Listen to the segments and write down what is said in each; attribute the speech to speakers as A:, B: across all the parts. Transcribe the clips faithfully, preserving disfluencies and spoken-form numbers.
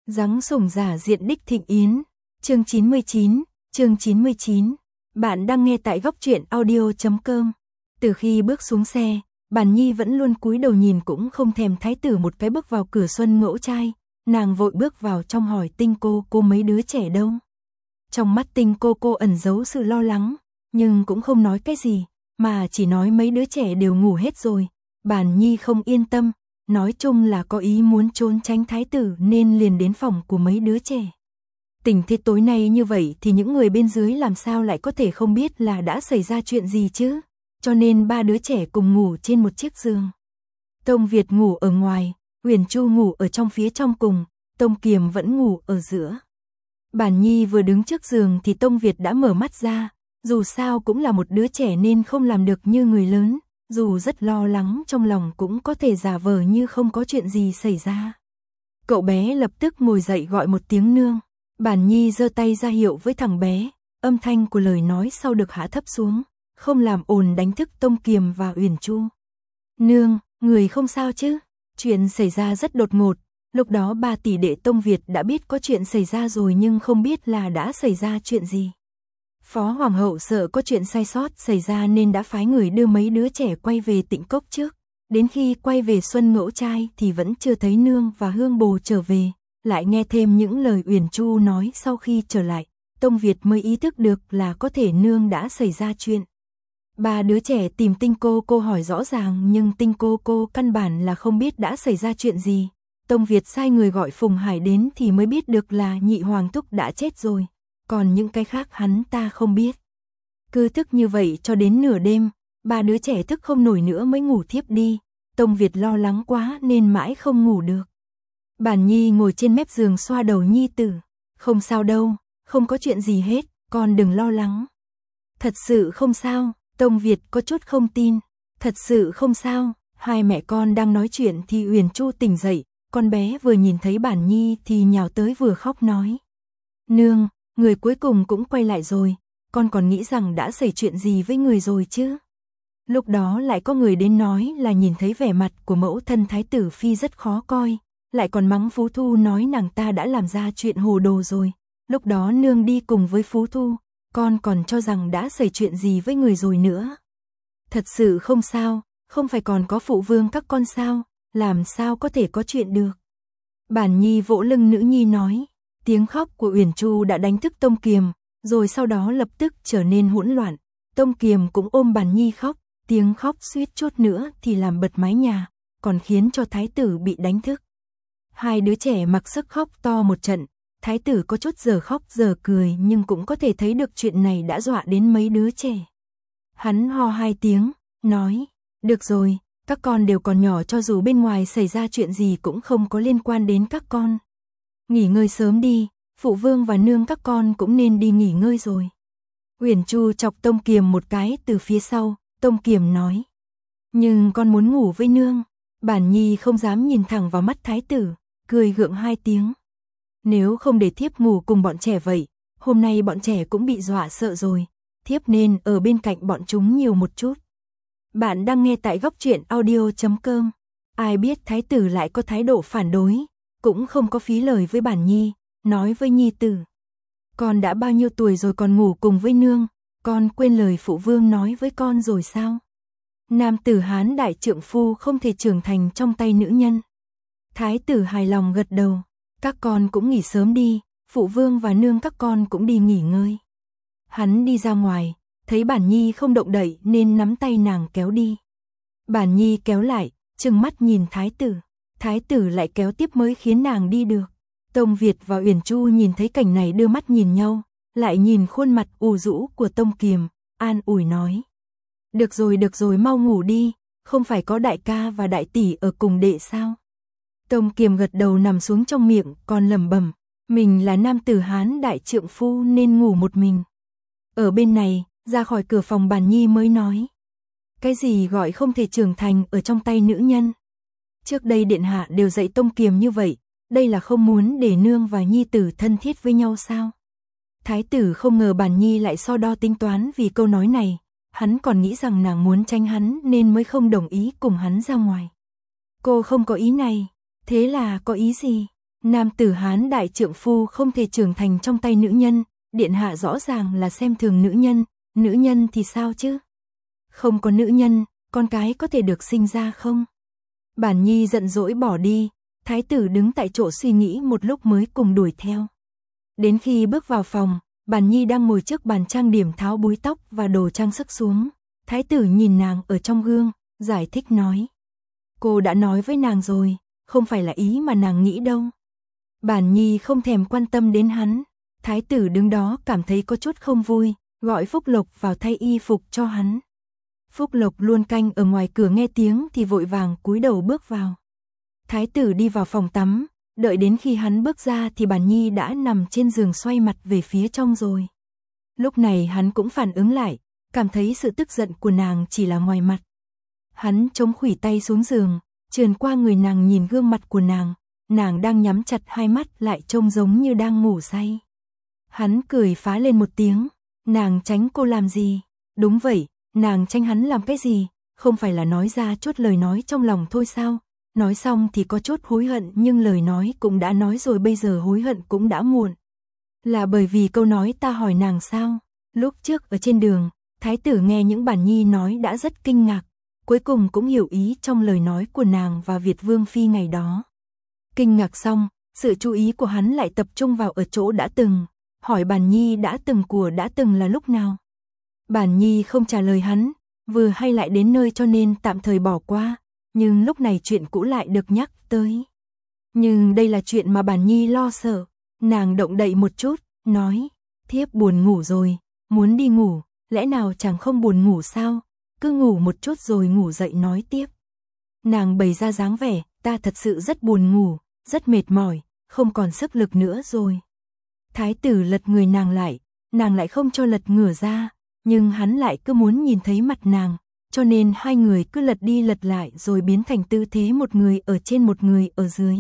A: Giáng sủng giả diện đích thịnh yến. Chương chín mươi chín, chương chín mươi chín. Bạn đang nghe tại góc truyện audio chấm com. Từ khi bước xuống xe, Bản Nhi vẫn luôn cúi đầu nhìn cũng không thèm thái tử một cái bước vào cửa Xuân Mẫu trai, nàng vội bước vào trong hỏi Tinh cô cô mấy đứa trẻ đâu. Trong mắt Tinh cô cô ẩn giấu sự lo lắng, nhưng cũng không nói cái gì, mà chỉ nói mấy đứa trẻ đều ngủ hết rồi. Bản Nhi không yên tâm, nói chung là có ý muốn trốn tránh thái tử nên liền đến phòng của mấy đứa trẻ. Tình thế tối nay như vậy thì những người bên dưới làm sao lại có thể không biết là đã xảy ra chuyện gì chứ, cho nên ba đứa trẻ cùng ngủ trên một chiếc giường. Tông Việt ngủ ở ngoài, Huyền Chu ngủ ở trong phía trong cùng, Tông Kiềm vẫn ngủ ở giữa. Bản Nhi vừa đứng trước giường thì Tông Việt đã mở mắt ra, dù sao cũng là một đứa trẻ nên không làm được như người lớn, dù rất lo lắng trong lòng cũng có thể giả vờ như không có chuyện gì xảy ra. Cậu bé lập tức ngồi dậy gọi một tiếng nương. Bản Nhi giơ tay ra hiệu với thằng bé, âm thanh của lời nói sau được hạ thấp xuống, không làm ồn đánh thức Tông Kiềm và Uyển Chu. Nương, người không sao chứ? Chuyện xảy ra rất đột ngột, lúc đó ba tỷ đệ Tông Việt đã biết có chuyện xảy ra rồi nhưng không biết là đã xảy ra chuyện gì. Phó Hoàng hậu sợ có chuyện sai sót xảy ra nên đã phái người đưa mấy đứa trẻ quay về Tịnh Cốc trước. Đến khi quay về Xuân Mẫu trai thì vẫn chưa thấy nương và Hương Bồ trở về. Lại nghe thêm những lời Uyển Chu nói sau khi trở lại, Tông Việt mới ý thức được là có thể nương đã xảy ra chuyện. Ba đứa trẻ tìm Tinh cô cô hỏi rõ ràng nhưng Tinh cô cô căn bản là không biết đã xảy ra chuyện gì. Tông Việt sai người gọi Phùng Hải đến thì mới biết được là nhị hoàng thúc đã chết rồi, còn những cái khác hắn ta không biết. Cứ thức như vậy cho đến nửa đêm, ba đứa trẻ thức không nổi nữa mới ngủ thiếp đi. Tông Việt lo lắng quá nên mãi không ngủ được. Bản Nhi ngồi trên mép giường xoa đầu Nhi tử. Không sao đâu, không có chuyện gì hết, con đừng lo lắng. Thật sự không sao, Tông Việt có chút không tin. Thật sự không sao, hai mẹ con đang nói chuyện thì Uyển Chu tỉnh dậy, con bé vừa nhìn thấy Bản Nhi thì nhào tới vừa khóc nói. Nương, người cuối cùng cũng quay lại rồi, con còn nghĩ rằng đã xảy chuyện gì với người rồi chứ. Lúc đó lại có người đến nói là nhìn thấy vẻ mặt của mẫu thân Thái tử Phi rất khó coi. Lại còn mắng Phú Thu nói nàng ta đã làm ra chuyện hồ đồ rồi. Lúc đó nương đi cùng với Phú Thu, con còn cho rằng đã xảy chuyện gì với người rồi nữa. Thật sự không sao, không phải còn có phụ vương các con sao, làm sao có thể có chuyện được. Bản Nhi vỗ lưng nữ nhi nói, tiếng khóc của Uyển Chu đã đánh thức Tông Kiềm, rồi sau đó lập tức trở nên hỗn loạn. Tông Kiềm cũng ôm Bản Nhi khóc, tiếng khóc suýt chút nữa thì làm bật mái nhà, còn khiến cho thái tử bị đánh thức. Hai đứa trẻ mặc sức khóc to một trận, thái tử có chút giờ khóc giờ cười nhưng cũng có thể thấy được chuyện này đã dọa đến mấy đứa trẻ. Hắn ho hai tiếng, nói, được rồi, các con đều còn nhỏ cho dù bên ngoài xảy ra chuyện gì cũng không có liên quan đến các con. Nghỉ ngơi sớm đi, phụ vương và nương các con cũng nên đi nghỉ ngơi rồi. Uyển Chu chọc Tông Kiềm một cái từ phía sau, Tông Kiềm nói, nhưng con muốn ngủ với nương. Bản Nhi không dám nhìn thẳng vào mắt thái tử, cười gượng hai tiếng. Nếu không để thiếp ngủ cùng bọn trẻ vậy, hôm nay bọn trẻ cũng bị dọa sợ rồi, thiếp nên ở bên cạnh bọn chúng nhiều một chút. Bạn đang nghe tại góc truyện audio chấm com. Ai biết thái tử lại có thái độ phản đối, cũng không có phí lời với Bản Nhi, nói với Nhi tử. Con đã bao nhiêu tuổi rồi còn ngủ cùng với nương, con quên lời phụ vương nói với con rồi sao? Nam tử Hán đại trượng phu không thể trưởng thành trong tay nữ nhân. Thái tử hài lòng gật đầu, các con cũng nghỉ sớm đi, phụ vương và nương các con cũng đi nghỉ ngơi. Hắn đi ra ngoài, thấy Bản Nhi không động đậy nên nắm tay nàng kéo đi. Bản Nhi kéo lại, trừng mắt nhìn thái tử, thái tử lại kéo tiếp mới khiến nàng đi được. Tông Việt và Uyển Chu nhìn thấy cảnh này đưa mắt nhìn nhau, lại nhìn khuôn mặt u rũ của Tông Kiềm, an ủi nói. Được rồi được rồi mau ngủ đi, không phải có đại ca và đại tỷ ở cùng đệ sao? Tông Kiềm gật đầu nằm xuống trong miệng còn lẩm bẩm, mình là nam tử Hán đại trượng phu nên ngủ một mình. Ở bên này, ra khỏi cửa phòng Bản Nhi mới nói. Cái gì gọi không thể trưởng thành ở trong tay nữ nhân? Trước đây điện hạ đều dạy Tông Kiềm như vậy, đây là không muốn để nương và nhi tử thân thiết với nhau sao? Thái tử không ngờ Bản Nhi lại so đo tính toán vì câu nói này. Hắn còn nghĩ rằng nàng muốn tranh hắn nên mới không đồng ý cùng hắn ra ngoài. Cô không có ý này, thế là có ý gì? Nam tử Hán đại trượng phu không thể trưởng thành trong tay nữ nhân, điện hạ rõ ràng là xem thường nữ nhân, nữ nhân thì sao chứ? Không có nữ nhân, con cái có thể được sinh ra không? Bản Nhi giận dỗi bỏ đi, thái tử đứng tại chỗ suy nghĩ một lúc mới cùng đuổi theo. Đến khi bước vào phòng, Bản Nhi đang ngồi trước bàn trang điểm tháo búi tóc và đồ trang sức xuống. Thái tử nhìn nàng ở trong gương, giải thích nói. Cô đã nói với nàng rồi, không phải là ý mà nàng nghĩ đâu. Bản Nhi không thèm quan tâm đến hắn. Thái tử đứng đó cảm thấy có chút không vui, gọi Phúc Lộc vào thay y phục cho hắn. Phúc Lộc luôn canh ở ngoài cửa nghe tiếng thì vội vàng cúi đầu bước vào. Thái tử đi vào phòng tắm, đợi đến khi hắn bước ra thì Bản Nhi đã nằm trên giường xoay mặt về phía trong rồi. Lúc này hắn cũng phản ứng lại, cảm thấy sự tức giận của nàng chỉ là ngoài mặt. Hắn chống khuỷu tay xuống giường, trườn qua người nàng nhìn gương mặt của nàng, nàng đang nhắm chặt hai mắt lại trông giống như đang ngủ say. Hắn cười phá lên một tiếng, nàng tránh cô làm gì? Đúng vậy, nàng tránh hắn làm cái gì? Không phải là nói ra chút lời nói trong lòng thôi sao? Nói xong thì có chút hối hận nhưng lời nói cũng đã nói rồi, bây giờ hối hận cũng đã muộn. Là bởi vì câu nói ta hỏi nàng sao? Lúc trước ở trên đường, thái tử nghe những Bản Nhi nói đã rất kinh ngạc, cuối cùng cũng hiểu ý trong lời nói của nàng và Việt Vương Phi ngày đó. Kinh ngạc xong, sự chú ý của hắn lại tập trung vào ở chỗ đã từng, hỏi Bản Nhi đã từng của đã từng là lúc nào. Bản Nhi không trả lời hắn, vừa hay lại đến nơi cho nên tạm thời bỏ qua, nhưng lúc này chuyện cũ lại được nhắc tới. Nhưng đây là chuyện mà Bản Nhi lo sợ, nàng động đậy một chút, nói, thiếp buồn ngủ rồi, muốn đi ngủ, lẽ nào chẳng không buồn ngủ sao, cứ ngủ một chút rồi ngủ dậy nói tiếp. Nàng bày ra dáng vẻ, ta thật sự rất buồn ngủ, rất mệt mỏi, không còn sức lực nữa rồi. Thái tử lật người nàng lại, nàng lại không cho lật ngửa ra, nhưng hắn lại cứ muốn nhìn thấy mặt nàng, cho nên hai người cứ lật đi lật lại rồi biến thành tư thế một người ở trên một người ở dưới.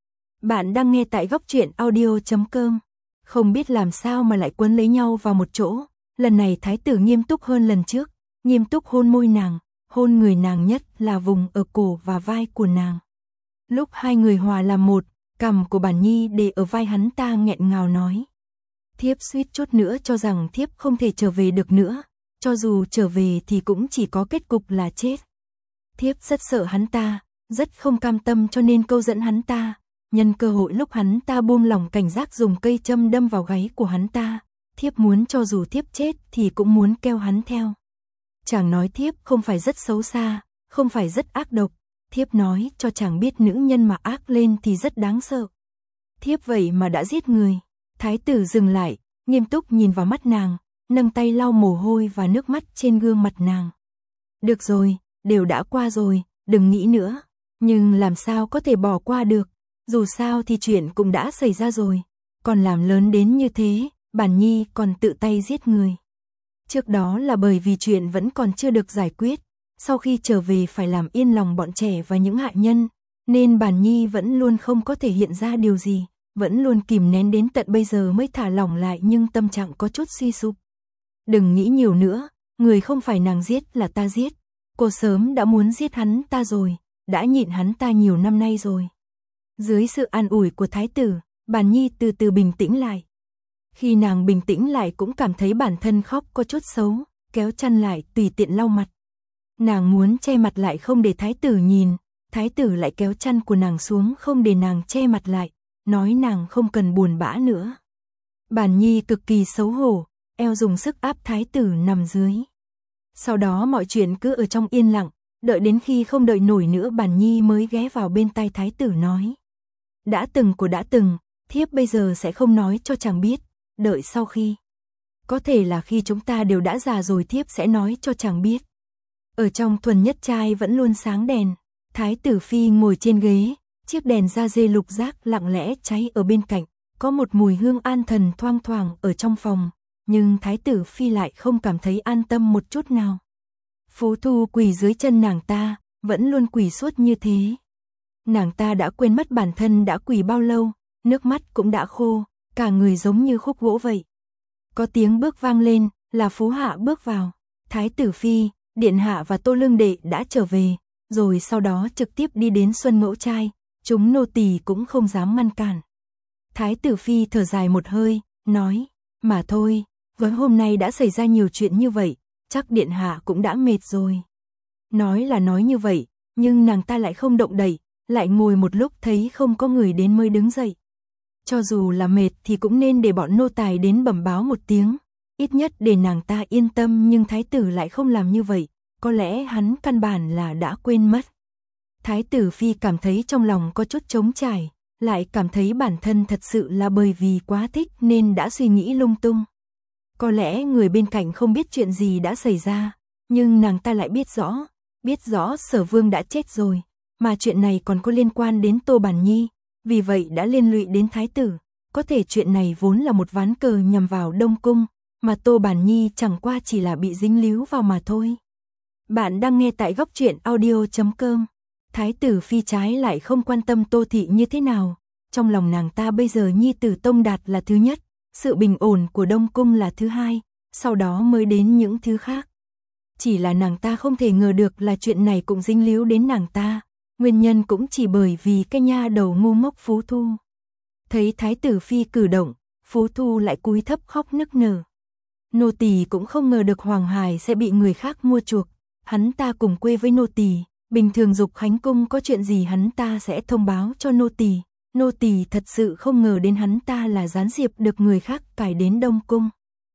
A: Bạn đang nghe tại góc truyện audio chấm com. Không biết làm sao mà lại quấn lấy nhau vào một chỗ, lần này thái tử nghiêm túc hơn lần trước, nghiêm túc hôn môi nàng, hôn người nàng nhất là vùng ở cổ và vai của nàng. Lúc hai người hòa làm một, cằm của Bản Nhi để ở vai hắn ta nghẹn ngào nói. Thiếp suýt chút nữa cho rằng thiếp không thể trở về được nữa, cho dù trở về thì cũng chỉ có kết cục là chết. Thiếp rất sợ hắn ta, rất không cam tâm cho nên câu dẫn hắn ta, nhân cơ hội lúc hắn ta buông lỏng cảnh giác dùng cây châm đâm vào gáy của hắn ta, thiếp muốn cho dù thiếp chết thì cũng muốn keo hắn theo. Chàng nói thiếp không phải rất xấu xa, không phải rất ác độc, thiếp nói cho chàng biết nữ nhân mà ác lên thì rất đáng sợ. Thiếp vậy mà đã giết người. Thái tử dừng lại, nghiêm túc nhìn vào mắt nàng, nâng tay lau mồ hôi và nước mắt trên gương mặt nàng. Được rồi, đều đã qua rồi, đừng nghĩ nữa. Nhưng làm sao có thể bỏ qua được, dù sao thì chuyện cũng đã xảy ra rồi. Còn làm lớn đến như thế, Bản Nhi còn tự tay giết người. Trước đó là bởi vì chuyện vẫn còn chưa được giải quyết, sau khi trở về phải làm yên lòng bọn trẻ và những hại nhân, nên Bản Nhi vẫn luôn không có thể hiện ra điều gì, vẫn luôn kìm nén đến tận bây giờ mới thả lỏng lại nhưng tâm trạng có chút suy sụp. Đừng nghĩ nhiều nữa, người không phải nàng giết là ta giết, cô sớm đã muốn giết hắn ta rồi, đã nhịn hắn ta nhiều năm nay rồi. Dưới sự an ủi của thái tử, Bản Nhi từ từ bình tĩnh lại. Khi nàng bình tĩnh lại cũng cảm thấy bản thân khóc có chút xấu, kéo chăn lại tùy tiện lau mặt. Nàng muốn che mặt lại không để thái tử nhìn, thái tử lại kéo chăn của nàng xuống không để nàng che mặt lại, nói nàng không cần buồn bã nữa. Bản Nhi cực kỳ xấu hổ, eo dùng sức áp thái tử nằm dưới. Sau đó mọi chuyện cứ ở trong yên lặng, đợi đến khi không đợi nổi nữa Bản Nhi mới ghé vào bên tai thái tử nói. Đã từng của đã từng, thiếp bây giờ sẽ không nói cho chàng biết, đợi sau khi. Có thể là khi chúng ta đều đã già rồi thiếp sẽ nói cho chàng biết. Ở trong thuần nhất trai vẫn luôn sáng đèn, thái tử phi ngồi trên ghế, chiếc đèn da dê lục giác lặng lẽ cháy ở bên cạnh, có một mùi hương an thần thoang thoảng ở trong phòng, nhưng thái tử phi lại không cảm thấy an tâm một chút nào. Phú Thu quỳ dưới chân nàng ta, vẫn luôn quỳ suốt như thế. Nàng ta đã quên mất bản thân đã quỳ bao lâu, nước mắt cũng đã khô, cả người giống như khúc gỗ vậy. Có tiếng bước vang lên, là Phú Hạ bước vào. Thái tử phi, điện hạ và Tô Lương đệ đã trở về, rồi sau đó trực tiếp đi đến Xuân Mẫu trai, chúng nô tỳ cũng không dám ngăn cản. Thái tử phi thở dài một hơi, nói, mà thôi, với hôm nay đã xảy ra nhiều chuyện như vậy, chắc điện hạ cũng đã mệt rồi. Nói là nói như vậy, nhưng nàng ta lại không động đậy, lại ngồi một lúc thấy không có người đến mới đứng dậy. Cho dù là mệt thì cũng nên để bọn nô tài đến bẩm báo một tiếng, ít nhất để nàng ta yên tâm, nhưng thái tử lại không làm như vậy, có lẽ hắn căn bản là đã quên mất. Thái tử phi cảm thấy trong lòng có chút trống trải, lại cảm thấy bản thân thật sự là bởi vì quá thích nên đã suy nghĩ lung tung. Có lẽ người bên cạnh không biết chuyện gì đã xảy ra, nhưng nàng ta lại biết rõ, biết rõ Sở Vương đã chết rồi, mà chuyện này còn có liên quan đến Tô Bản Nhi, vì vậy đã liên lụy đến thái tử. Có thể chuyện này vốn là một ván cờ nhằm vào Đông Cung, mà Tô Bản Nhi chẳng qua chỉ là bị dính líu vào mà thôi. Bạn đang nghe tại góc truyện audio chấm com. Thái tử phi trái lại không quan tâm Tô Thị như thế nào, trong lòng nàng ta bây giờ Nhi tử Tông Đạt là thứ nhất, sự bình ổn của Đông Cung là thứ hai, sau đó mới đến những thứ khác. Chỉ là nàng ta không thể ngờ được là chuyện này cũng dính líu đến nàng ta, nguyên nhân cũng chỉ bởi vì cái nha đầu ngu ngốc Phú Thu. Thấy thái tử phi cử động, Phú Thu lại cúi thấp khóc nức nở. Nô tỳ cũng không ngờ được Hoàng Hải sẽ bị người khác mua chuộc, hắn ta cùng quê với nô tỳ, bình thường Dục Khánh cung có chuyện gì hắn ta sẽ thông báo cho nô tỳ, nô tỳ thật sự không ngờ đến hắn ta là gián điệp được người khác cài đến Đông Cung.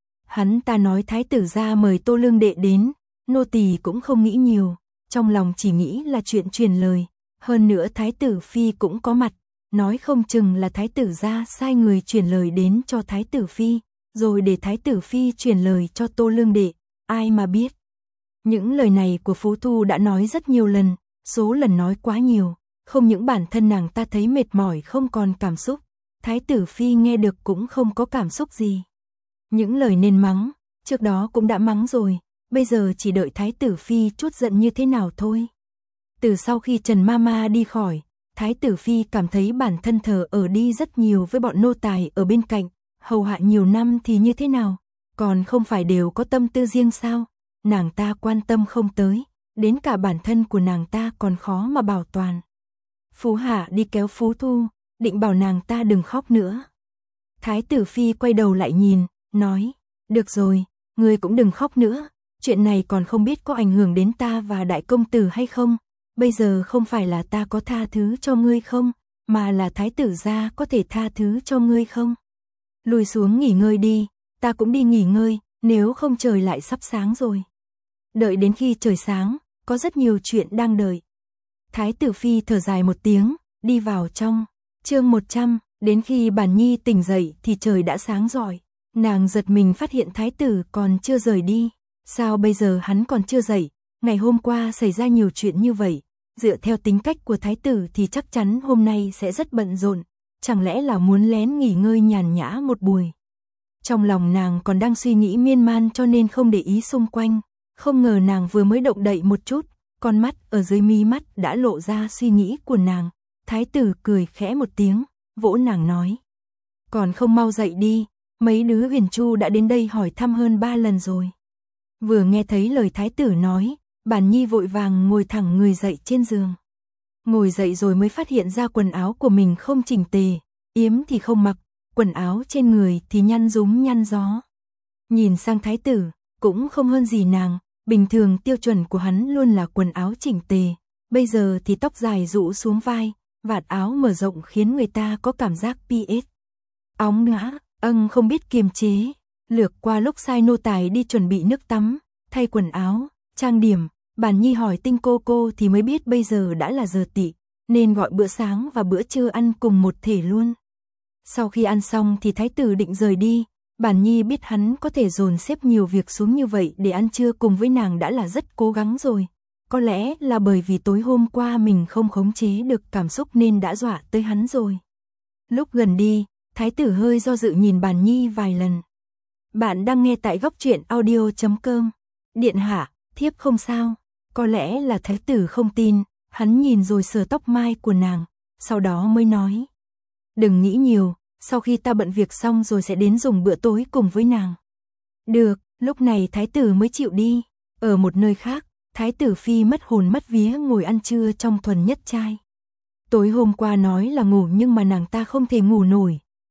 A: Hắn ta nói thái tử gia mời Tô Lương đệ đến, nô tỳ cũng không nghĩ nhiều, trong lòng chỉ nghĩ là chuyện truyền lời, hơn nữa thái tử phi cũng có mặt, nói không chừng là thái tử gia sai người truyền lời đến cho thái tử phi, rồi để thái tử phi truyền lời cho Tô Lương đệ, ai mà biết. Những lời này của Phú Thu đã nói rất nhiều lần, số lần nói quá nhiều, không những bản thân nàng ta thấy mệt mỏi không còn cảm xúc, thái tử phi nghe được cũng không có cảm xúc gì. Những lời nên mắng, trước đó cũng đã mắng rồi, bây giờ chỉ đợi thái tử phi chút giận như thế nào thôi. Từ sau khi Trần Mama đi khỏi, thái tử phi cảm thấy bản thân thờ ở đi rất nhiều với bọn nô tài ở bên cạnh, hầu hạ nhiều năm thì như thế nào, còn không phải đều có tâm tư riêng sao, nàng ta quan tâm không tới, đến cả bản thân của nàng ta còn khó mà bảo toàn. Phú Hạ đi kéo Phú Thu, định bảo nàng ta đừng khóc nữa. Thái tử phi quay đầu lại nhìn, nói, được rồi, ngươi cũng đừng khóc nữa, chuyện này còn không biết có ảnh hưởng đến ta và đại công tử hay không, bây giờ không phải là ta có tha thứ cho ngươi không, mà là thái tử gia có thể tha thứ cho ngươi không. Lùi xuống nghỉ ngơi đi, ta cũng đi nghỉ ngơi, nếu không trời lại sắp sáng rồi. Đợi đến khi trời sáng, có rất nhiều chuyện đang đợi. Thái tử phi thở dài một tiếng, đi vào trong. Chương một trăm, đến khi Bản Nhi tỉnh dậy thì trời đã sáng rọi. Nàng giật mình phát hiện thái tử còn chưa rời đi. Sao bây giờ hắn còn chưa dậy? Ngày hôm qua xảy ra nhiều chuyện như vậy. Dựa theo tính cách của thái tử thì chắc chắn hôm nay sẽ rất bận rộn. Chẳng lẽ là muốn lén nghỉ ngơi nhàn nhã một buổi? Trong lòng nàng còn đang suy nghĩ miên man cho nên không để ý xung quanh. Không ngờ nàng vừa mới động đậy một chút, con mắt ở dưới mí mắt đã lộ ra suy nghĩ của nàng. Thái tử cười khẽ một tiếng, vỗ nàng nói. Còn không mau dậy đi, mấy đứa Huyền Chu đã đến đây hỏi thăm hơn ba lần rồi. Vừa nghe thấy lời thái tử nói, Bản Nhi vội vàng ngồi thẳng người dậy trên giường. Ngồi dậy rồi mới phát hiện ra quần áo của mình không chỉnh tề, yếm thì không mặc, quần áo trên người thì nhăn rúm nhăn gió. Nhìn sang thái tử, cũng không hơn gì nàng, bình thường tiêu chuẩn của hắn luôn là quần áo chỉnh tề, bây giờ thì tóc dài rũ xuống vai, vạt áo mở rộng khiến người ta có cảm giác pê ét. Óng ngã, âng không biết kiềm chế, lược qua lúc sai nô tài đi chuẩn bị nước tắm, thay quần áo, trang điểm, Bản Nhi hỏi Tinh cô cô thì mới biết bây giờ đã là giờ tỵ, nên gọi bữa sáng và bữa trưa ăn cùng một thể luôn. Sau khi ăn xong thì thái tử định rời đi, Bản Nhi biết hắn có thể dồn xếp nhiều việc xuống như vậy để ăn trưa cùng với nàng đã là rất cố gắng rồi. Có lẽ là bởi vì tối hôm qua mình không khống chế được cảm xúc nên đã dọa tới hắn rồi. Lúc gần đi, thái tử hơi do dự nhìn Bản Nhi vài lần. Bạn đang nghe tại góc truyện audio chấm com. Điện hạ, thiếp không sao. Có lẽ là thái tử không tin, hắn nhìn rồi sờ tóc mai của nàng, sau đó mới nói. Đừng nghĩ nhiều, sau khi ta bận việc xong rồi sẽ đến dùng bữa tối cùng với nàng. Được, lúc này thái tử mới chịu đi. Ở một nơi khác, thái tử phi mất hồn mất vía ngồi ăn trưa trong thuần nhất trai. Tối hôm qua nói là ngủ nhưng mà nàng ta không thể ngủ nổi,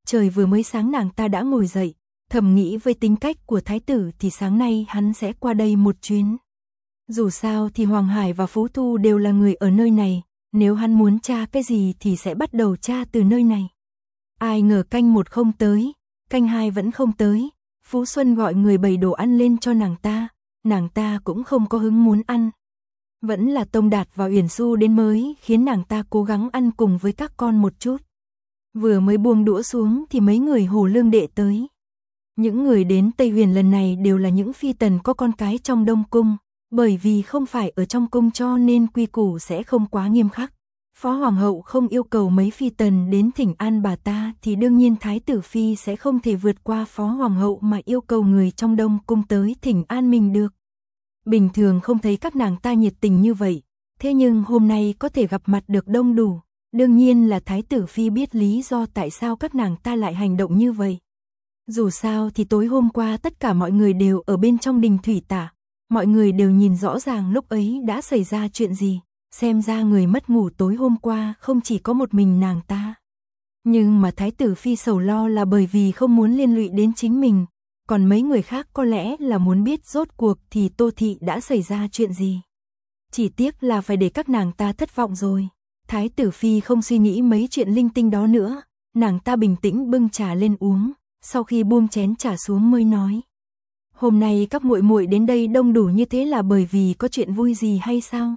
A: trời vừa mới sáng nàng ta đã ngồi dậy, thầm nghĩ với tính cách của thái tử thì sáng nay hắn sẽ qua đây một chuyến. Dù sao thì Hoàng Hải và Phú Thu đều là người ở nơi này, nếu hắn muốn tra cái gì thì sẽ bắt đầu tra từ nơi này. Ai ngờ canh một không tới, canh hai vẫn không tới, Phú Xuân gọi người bày đồ ăn lên cho nàng ta, nàng ta cũng không có hứng muốn ăn. Vẫn là Tông Đạt và Uyển Xu đến mới khiến nàng ta cố gắng ăn cùng với các con một chút. Vừa mới buông đũa xuống thì mấy người Hồ Lương Đệ tới. Những người đến Tây Huyền lần này đều là những phi tần có con cái trong Đông Cung, bởi vì không phải ở trong cung cho nên quy củ sẽ không quá nghiêm khắc. Phó Hoàng hậu không yêu cầu mấy phi tần đến thỉnh an bà ta thì đương nhiên Thái tử Phi sẽ không thể vượt qua Phó Hoàng hậu mà yêu cầu người trong Đông Cung tới thỉnh an mình được. Bình thường không thấy các nàng ta nhiệt tình như vậy, thế nhưng hôm nay có thể gặp mặt được đông đủ, đương nhiên là Thái tử Phi biết lý do tại sao các nàng ta lại hành động như vậy. Dù sao thì tối hôm qua tất cả mọi người đều ở bên trong đình thủy tạ, mọi người đều nhìn rõ ràng lúc ấy đã xảy ra chuyện gì, xem ra người mất ngủ tối hôm qua không chỉ có một mình nàng ta. Nhưng mà Thái tử Phi sầu lo là bởi vì không muốn liên lụy đến chính mình, còn mấy người khác có lẽ là muốn biết rốt cuộc thì Tô Thị đã xảy ra chuyện gì. Chỉ tiếc là phải để các nàng ta thất vọng rồi. Thái tử Phi không suy nghĩ mấy chuyện linh tinh đó nữa, nàng ta bình tĩnh bưng trà lên uống, sau khi buông chén trà xuống mới nói: "Hôm nay các muội muội đến đây đông đủ như thế là bởi vì có chuyện vui gì hay sao?"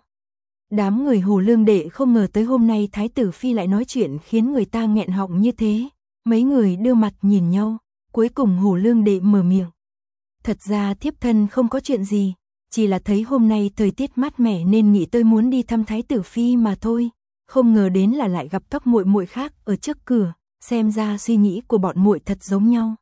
A: Đám người Hồ Lương Đệ không ngờ tới hôm nay Thái tử Phi lại nói chuyện khiến người ta nghẹn họng như thế, mấy người đưa mặt nhìn nhau, cuối cùng Hồ Lương Đệ mở miệng: "Thật ra thiếp thân không có chuyện gì, chỉ là thấy hôm nay thời tiết mát mẻ nên nghĩ tôi muốn đi thăm Thái tử Phi mà thôi, không ngờ đến là lại gặp các muội muội khác ở trước cửa, xem ra suy nghĩ của bọn muội thật giống nhau."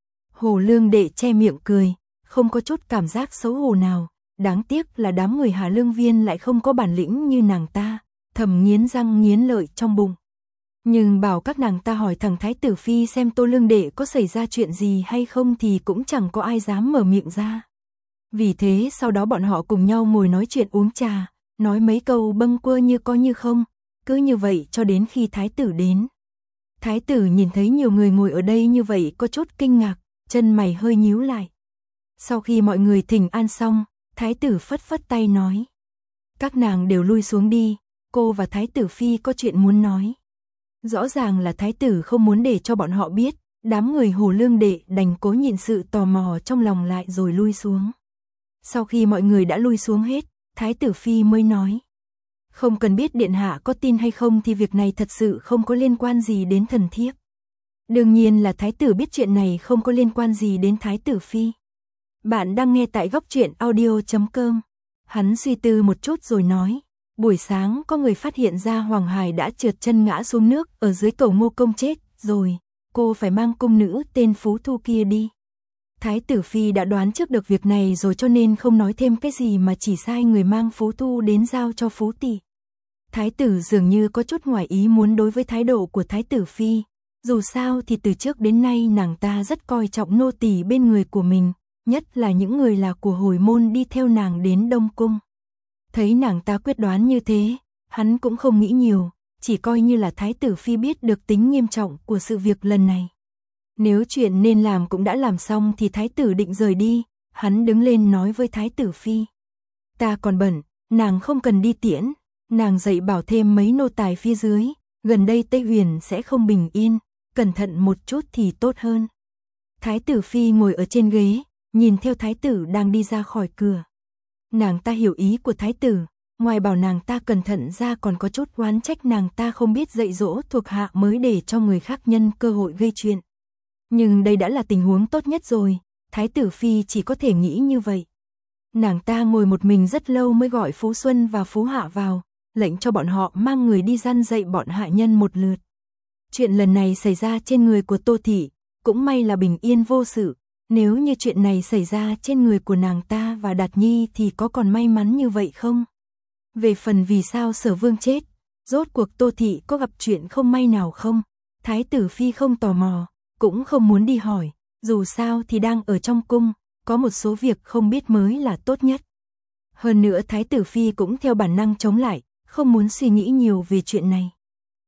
A: Hồ Lương Đệ che miệng cười, không có chút cảm giác xấu hổ nào, đáng tiếc là đám người Hà Lương Viên lại không có bản lĩnh như nàng ta, thầm nghiến răng nghiến lợi trong bụng. Nhưng bảo các nàng ta hỏi thằng Thái tử Phi xem Tô Lương Đệ có xảy ra chuyện gì hay không thì cũng chẳng có ai dám mở miệng ra. Vì thế sau đó bọn họ cùng nhau ngồi nói chuyện uống trà, nói mấy câu bâng quơ như coi như không, cứ như vậy cho đến khi Thái tử đến. Thái tử nhìn thấy nhiều người ngồi ở đây như vậy có chút kinh ngạc, chân mày hơi nhíu lại. Sau khi mọi người thỉnh an xong, Thái tử phất phất tay nói: "Các nàng đều lui xuống đi, cô và Thái tử Phi có chuyện muốn nói." Rõ ràng là Thái tử không muốn để cho bọn họ biết, đám người Hồ Lương Đệ đành cố nhịn sự tò mò trong lòng lại rồi lui xuống. Sau khi mọi người đã lui xuống hết, Thái tử Phi mới nói: "Không cần biết điện hạ có tin hay không thì việc này thật sự không có liên quan gì đến thần thiếp." Đương nhiên là Thái tử biết chuyện này không có liên quan gì đến Thái tử Phi. Bạn đang nghe tại góc truyện audio chấm com. Hắn suy tư một chút rồi nói: "Buổi sáng có người phát hiện ra Hoàng Hải đã trượt chân ngã xuống nước ở dưới cầu Ngô Công chết rồi, cô phải mang cung nữ tên Phú Thu kia đi." Thái tử Phi đã đoán trước được việc này rồi cho nên không nói thêm cái gì mà chỉ sai người mang Phú Thu đến giao cho Phú tỷ. Thái tử dường như có chút ngoài ý muốn đối với thái độ của Thái tử Phi, dù sao thì từ trước đến nay nàng ta rất coi trọng nô tỳ bên người của mình, nhất là những người là của hồi môn đi theo nàng đến Đông Cung. Thấy nàng ta quyết đoán như thế, hắn cũng không nghĩ nhiều, chỉ coi như là Thái tử Phi biết được tính nghiêm trọng của sự việc lần này. Nếu chuyện nên làm cũng đã làm xong thì Thái tử định rời đi, hắn đứng lên nói với Thái tử Phi: "Ta còn bận, nàng không cần đi tiễn, nàng dạy bảo thêm mấy nô tài phía dưới, gần đây Tây Huyền sẽ không bình yên, cẩn thận một chút thì tốt hơn." Thái tử Phi ngồi ở trên ghế, nhìn theo Thái tử đang đi ra khỏi cửa. Nàng ta hiểu ý của Thái tử, ngoài bảo nàng ta cẩn thận ra còn có chút oán trách nàng ta không biết dạy dỗ thuộc hạ mới để cho người khác nhân cơ hội gây chuyện. Nhưng đây đã là tình huống tốt nhất rồi, Thái tử Phi chỉ có thể nghĩ như vậy. Nàng ta ngồi một mình rất lâu mới gọi Phú Xuân và Phú Hạ vào, lệnh cho bọn họ mang người đi răn dạy bọn hạ nhân một lượt. Chuyện lần này xảy ra trên người của Tô Thị, cũng may là bình yên vô sự. Nếu như chuyện này xảy ra trên người của nàng ta và Đạt Nhi thì có còn may mắn như vậy không? Về phần vì sao Sở Vương chết, rốt cuộc Tô Thị có gặp chuyện không may nào không? Thái tử Phi không tò mò, cũng không muốn đi hỏi, dù sao thì đang ở trong cung, có một số việc không biết mới là tốt nhất. Hơn nữa Thái tử Phi cũng theo bản năng chống lại, không muốn suy nghĩ nhiều về chuyện này.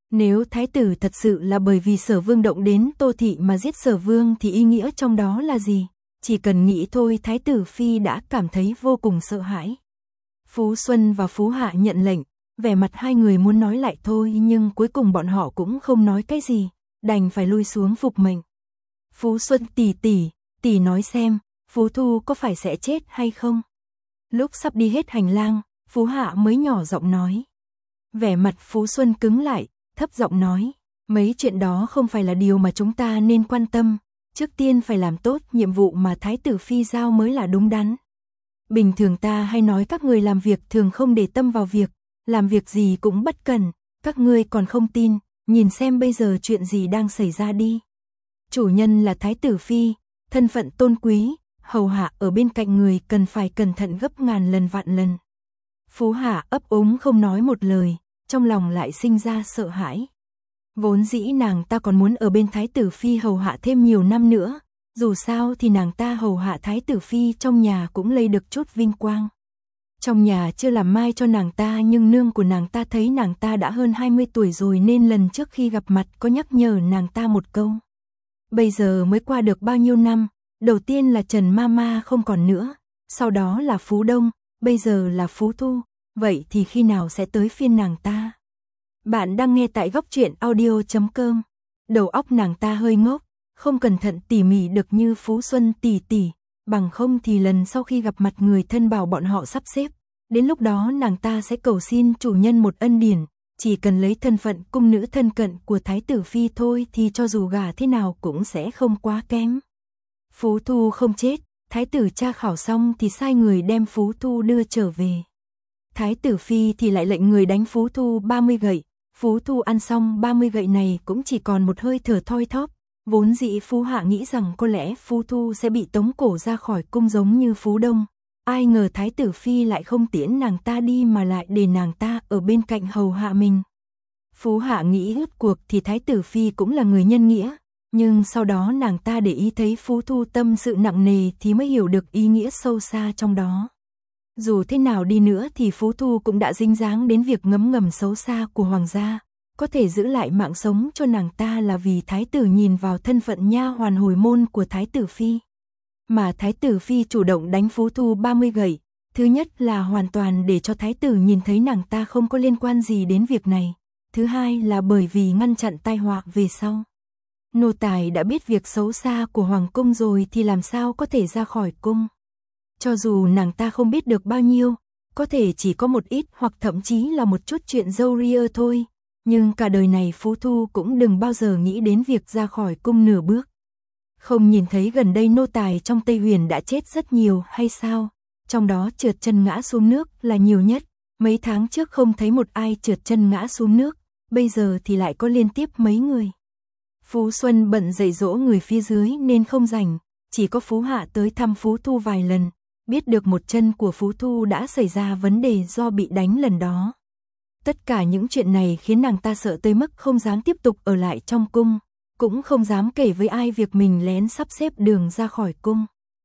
A: Nếu thái tử thật sự là bởi vì Sở Vương động đến Tô Thị mà giết Sở Vương thì ý nghĩa trong đó là gì? Chỉ cần nghĩ thôi thái tử phi đã cảm thấy vô cùng sợ hãi. Phú Xuân và Phú Hạ nhận lệnh, vẻ mặt hai người muốn nói lại thôi nhưng cuối cùng bọn họ cũng không nói cái gì, đành phải lui xuống phục mệnh. Phú Xuân tỷ tỷ, tỷ nói xem, Phú Thu có phải sẽ chết hay không? Lúc sắp đi hết hành lang, Phú Hạ mới nhỏ giọng nói. Vẻ mặt Phú Xuân cứng lại, thấp giọng nói, mấy chuyện đó không phải là điều mà chúng ta nên quan tâm, trước tiên phải làm tốt nhiệm vụ mà thái tử phi giao mới là đúng đắn. Bình thường ta hay nói các người làm việc thường không để tâm vào việc, làm việc gì cũng bất cần, các ngươi còn không tin, nhìn xem bây giờ chuyện gì đang xảy ra đi. Chủ nhân là thái tử phi, thân phận tôn quý, hầu hạ ở bên cạnh người cần phải cẩn thận gấp ngàn lần vạn lần. Phú Hạ ấp úng không nói một lời, trong lòng lại sinh ra sợ hãi. Vốn dĩ nàng ta còn muốn ở bên thái tử phi hầu hạ thêm nhiều năm nữa, dù sao thì nàng ta hầu hạ thái tử phi trong nhà cũng lấy được chút vinh quang. Trong nhà chưa làm mai cho nàng ta nhưng nương của nàng ta thấy nàng ta đã hơn hai mươi tuổi rồi nên lần trước khi gặp mặt có nhắc nhở nàng ta một câu. Bây giờ mới qua được bao nhiêu năm, đầu tiên là Trần Mama không còn nữa, sau đó là Phú Đông, bây giờ là Phú Thu, vậy thì khi nào sẽ tới phiên nàng ta? Bạn đang nghe tại góc truyện audio chấm com. Đầu óc nàng ta hơi ngốc, không cẩn thận tỉ mỉ được như Phú Xuân tỷ tỷ, bằng không thì lần sau khi gặp mặt người thân bảo bọn họ sắp xếp, đến lúc đó nàng ta sẽ cầu xin chủ nhân một ân điển, chỉ cần lấy thân phận cung nữ thân cận của thái tử phi thôi thì cho dù gả thế nào cũng sẽ không quá kém. Phú Thu không chết, thái tử tra khảo xong thì sai người đem Phú Thu đưa trở về. Thái tử phi thì lại lệnh người đánh Phú Thu ba mươi gậy, Phú Thu ăn xong ba mươi gậy này cũng chỉ còn một hơi thở thoi thóp, vốn dĩ Phú Hạ nghĩ rằng có lẽ Phú Thu sẽ bị tống cổ ra khỏi cung giống như Phú Đông, ai ngờ thái tử phi lại không tiễn nàng ta đi mà lại để nàng ta ở bên cạnh hầu hạ mình. Phú Hạ nghĩ rốt cuộc thì thái tử phi cũng là người nhân nghĩa, nhưng sau đó nàng ta để ý thấy Phú Thu tâm sự nặng nề thì mới hiểu được ý nghĩa sâu xa trong đó. Dù thế nào đi nữa thì Phú Thu cũng đã dính dáng đến việc ngấm ngầm xấu xa của hoàng gia, có thể giữ lại mạng sống cho nàng ta là vì thái tử nhìn vào thân phận nha hoàn hồi môn của thái tử phi. Mà thái tử phi chủ động đánh Phú Thu ba mươi gậy, thứ nhất là hoàn toàn để cho thái tử nhìn thấy nàng ta không có liên quan gì đến việc này, thứ hai là bởi vì ngăn chặn tai họa về sau. Nô tài đã biết việc xấu xa của hoàng cung rồi thì làm sao có thể ra khỏi cung. Cho dù nàng ta không biết được bao nhiêu, có thể chỉ có một ít hoặc thậm chí là một chút chuyện dâu ria thôi, nhưng cả đời này Phú Thu cũng đừng bao giờ nghĩ đến việc ra khỏi cung nửa bước. Không nhìn thấy gần đây nô tài trong Tây Huyền đã chết rất nhiều hay sao, trong đó trượt chân ngã xuống nước là nhiều nhất, mấy tháng trước không thấy một ai trượt chân ngã xuống nước, bây giờ thì lại có liên tiếp mấy người. Phú Xuân bận dạy dỗ người phía dưới nên không rảnh, chỉ có Phú Hạ tới thăm Phú Thu vài lần, biết được một chân của Phú Thu đã xảy ra vấn đề do bị đánh lần đó. Tất cả những chuyện này khiến nàng ta sợ tới mức không dám tiếp tục ở lại trong cung, cũng không dám kể với ai việc mình lén sắp xếp đường ra khỏi cung.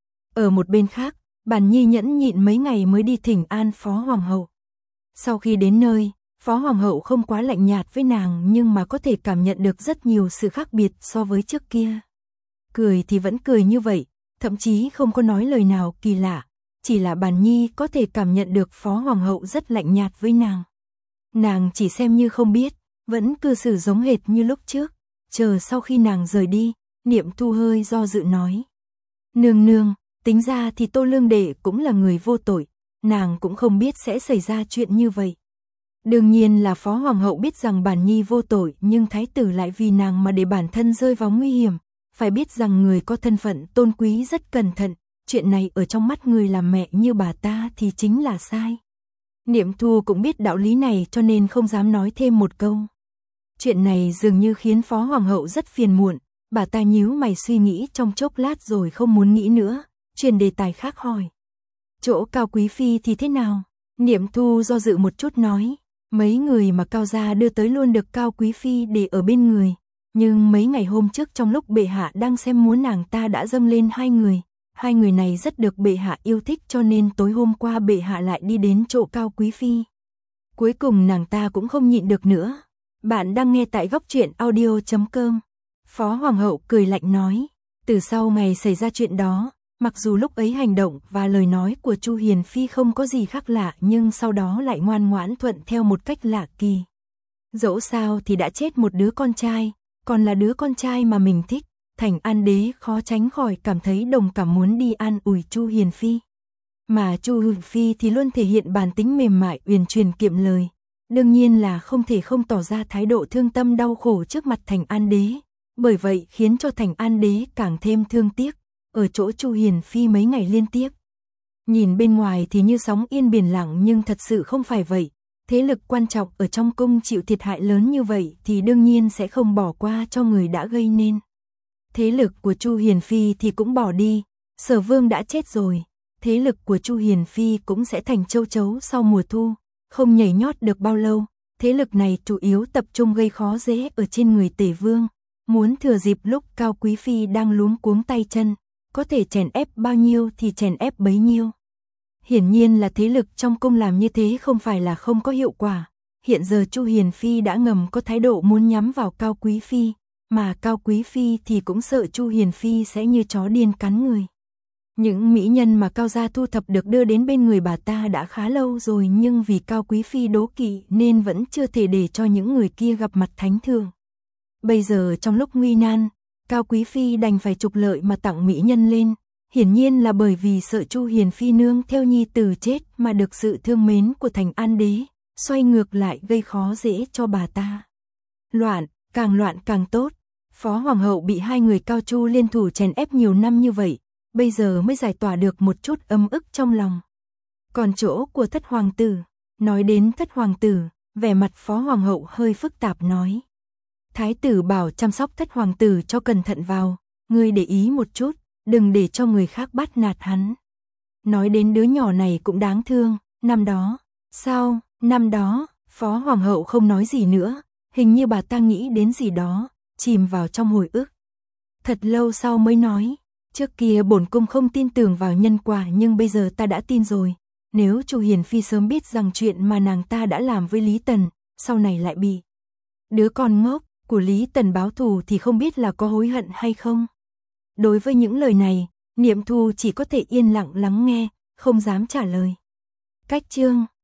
A: Ở một bên khác, Bàn Nhi nhẫn nhịn mấy ngày mới đi thỉnh an Phó Hoàng hậu. Sau khi đến nơi, Phó Hoàng hậu không quá lạnh nhạt với nàng nhưng mà có thể cảm nhận được rất nhiều sự khác biệt so với trước kia. Cười thì vẫn cười như vậy, thậm chí không có nói lời nào kỳ lạ, chỉ là Bàn Nhi có thể cảm nhận được Phó Hoàng hậu rất lạnh nhạt với nàng. Nàng chỉ xem như không biết, vẫn cư xử giống hệt như lúc trước, chờ sau khi nàng rời đi, Niệm Thu hơi do dự nói. Nương nương, tính ra thì Tô Lương Đệ cũng là người vô tội, nàng cũng không biết sẽ xảy ra chuyện như vậy. Đương nhiên là Phó Hoàng hậu biết rằng Bàn Nhi vô tội nhưng thái tử lại vì nàng mà để bản thân rơi vào nguy hiểm, phải biết rằng người có thân phận tôn quý rất cẩn thận, chuyện này ở trong mắt người làm mẹ như bà ta thì chính là sai. Niệm Thu cũng biết đạo lý này cho nên không dám nói thêm một câu. Chuyện này dường như khiến Phó Hoàng hậu rất phiền muộn, bà ta nhíu mày suy nghĩ trong chốc lát rồi không muốn nghĩ nữa, chuyển đề tài khác hỏi. Chỗ Cao Quý Phi thì thế nào? Niệm Thu do dự một chút nói, mấy người mà Cao gia đưa tới luôn được Cao Quý Phi để ở bên người, nhưng mấy ngày hôm trước trong lúc bệ hạ đang xem múa nàng ta đã dâng lên hai người. Hai người này rất được bệ hạ yêu thích cho nên tối hôm qua bệ hạ lại đi đến chỗ Cao Quý Phi. Cuối cùng nàng ta cũng không nhịn được nữa. Bạn đang nghe tại góc truyện audio chấm com. Phó Hoàng hậu cười lạnh nói, từ sau ngày xảy ra chuyện đó, mặc dù lúc ấy hành động và lời nói của Chu Hiền Phi không có gì khác lạ nhưng sau đó lại ngoan ngoãn thuận theo một cách lạ kỳ. Dẫu sao thì đã chết một đứa con trai, còn là đứa con trai mà mình thích, Thành An Đế khó tránh khỏi cảm thấy đồng cảm muốn đi an ủi Chu Hiền Phi. Mà Chu Hiền Phi thì luôn thể hiện bản tính mềm mại uyển chuyển kiệm lời, đương nhiên là không thể không tỏ ra thái độ thương tâm đau khổ trước mặt Thành An Đế, bởi vậy khiến cho Thành An Đế càng thêm thương tiếc, ở chỗ Chu Hiền Phi mấy ngày liên tiếp. Nhìn bên ngoài thì như sóng yên biển lặng nhưng thật sự không phải vậy, thế lực quan trọng ở trong cung chịu thiệt hại lớn như vậy thì đương nhiên sẽ không bỏ qua cho người đã gây nên. Thế lực của Chu Hiền Phi thì cũng bỏ đi, Sở Vương đã chết rồi, thế lực của Chu Hiền Phi cũng sẽ thành châu chấu sau mùa thu, không nhảy nhót được bao lâu, thế lực này chủ yếu tập trung gây khó dễ ở trên người Tề Vương, muốn thừa dịp lúc Cao Quý Phi đang luống cuống tay chân, có thể chèn ép bao nhiêu thì chèn ép bấy nhiêu. Hiển nhiên là thế lực trong cung làm như thế không phải là không có hiệu quả, hiện giờ Chu Hiền Phi đã ngầm có thái độ muốn nhắm vào Cao Quý Phi, mà Cao Quý Phi thì cũng sợ Chu Hiền Phi sẽ như chó điên cắn người. Những mỹ nhân mà Cao gia thu thập được đưa đến bên người bà ta đã khá lâu rồi nhưng vì Cao Quý Phi đố kỵ nên vẫn chưa thể để cho những người kia gặp mặt thánh thượng. Bây giờ trong lúc nguy nan, Cao Quý Phi đành phải trục lợi mà tặng mỹ nhân lên, hiển nhiên là bởi vì sợ Chu Hiền Phi nương theo nhi tử chết mà được sự thương mến của Thành An Đế, xoay ngược lại gây khó dễ cho bà ta. Loạn, càng loạn càng tốt, Phó Hoàng hậu bị hai người Cao Chu liên thủ chèn ép nhiều năm như vậy, bây giờ mới giải tỏa được một chút ấm ức trong lòng. Còn chỗ của thất hoàng tử, nói đến thất hoàng tử, vẻ mặt Phó Hoàng hậu hơi phức tạp nói. Thái tử bảo chăm sóc thất hoàng tử cho cẩn thận vào, ngươi để ý một chút, đừng để cho người khác bắt nạt hắn. Nói đến đứa nhỏ này cũng đáng thương, năm đó, sao, năm đó, Phó Hoàng hậu không nói gì nữa, hình như bà ta nghĩ đến gì đó, chìm vào trong hồi ức. Thật lâu sau mới nói, trước kia bổn cung không tin tưởng vào nhân quả nhưng bây giờ ta đã tin rồi, nếu Chu Hiền Phi sớm biết rằng chuyện mà nàng ta đã làm với Lý Tần, sau này lại bị đứa con ngốc của Lý Tần báo thù thì không biết là có hối hận hay không. Đối với những lời này, Niệm Thu chỉ có thể yên lặng lắng nghe, không dám trả lời. Cách chương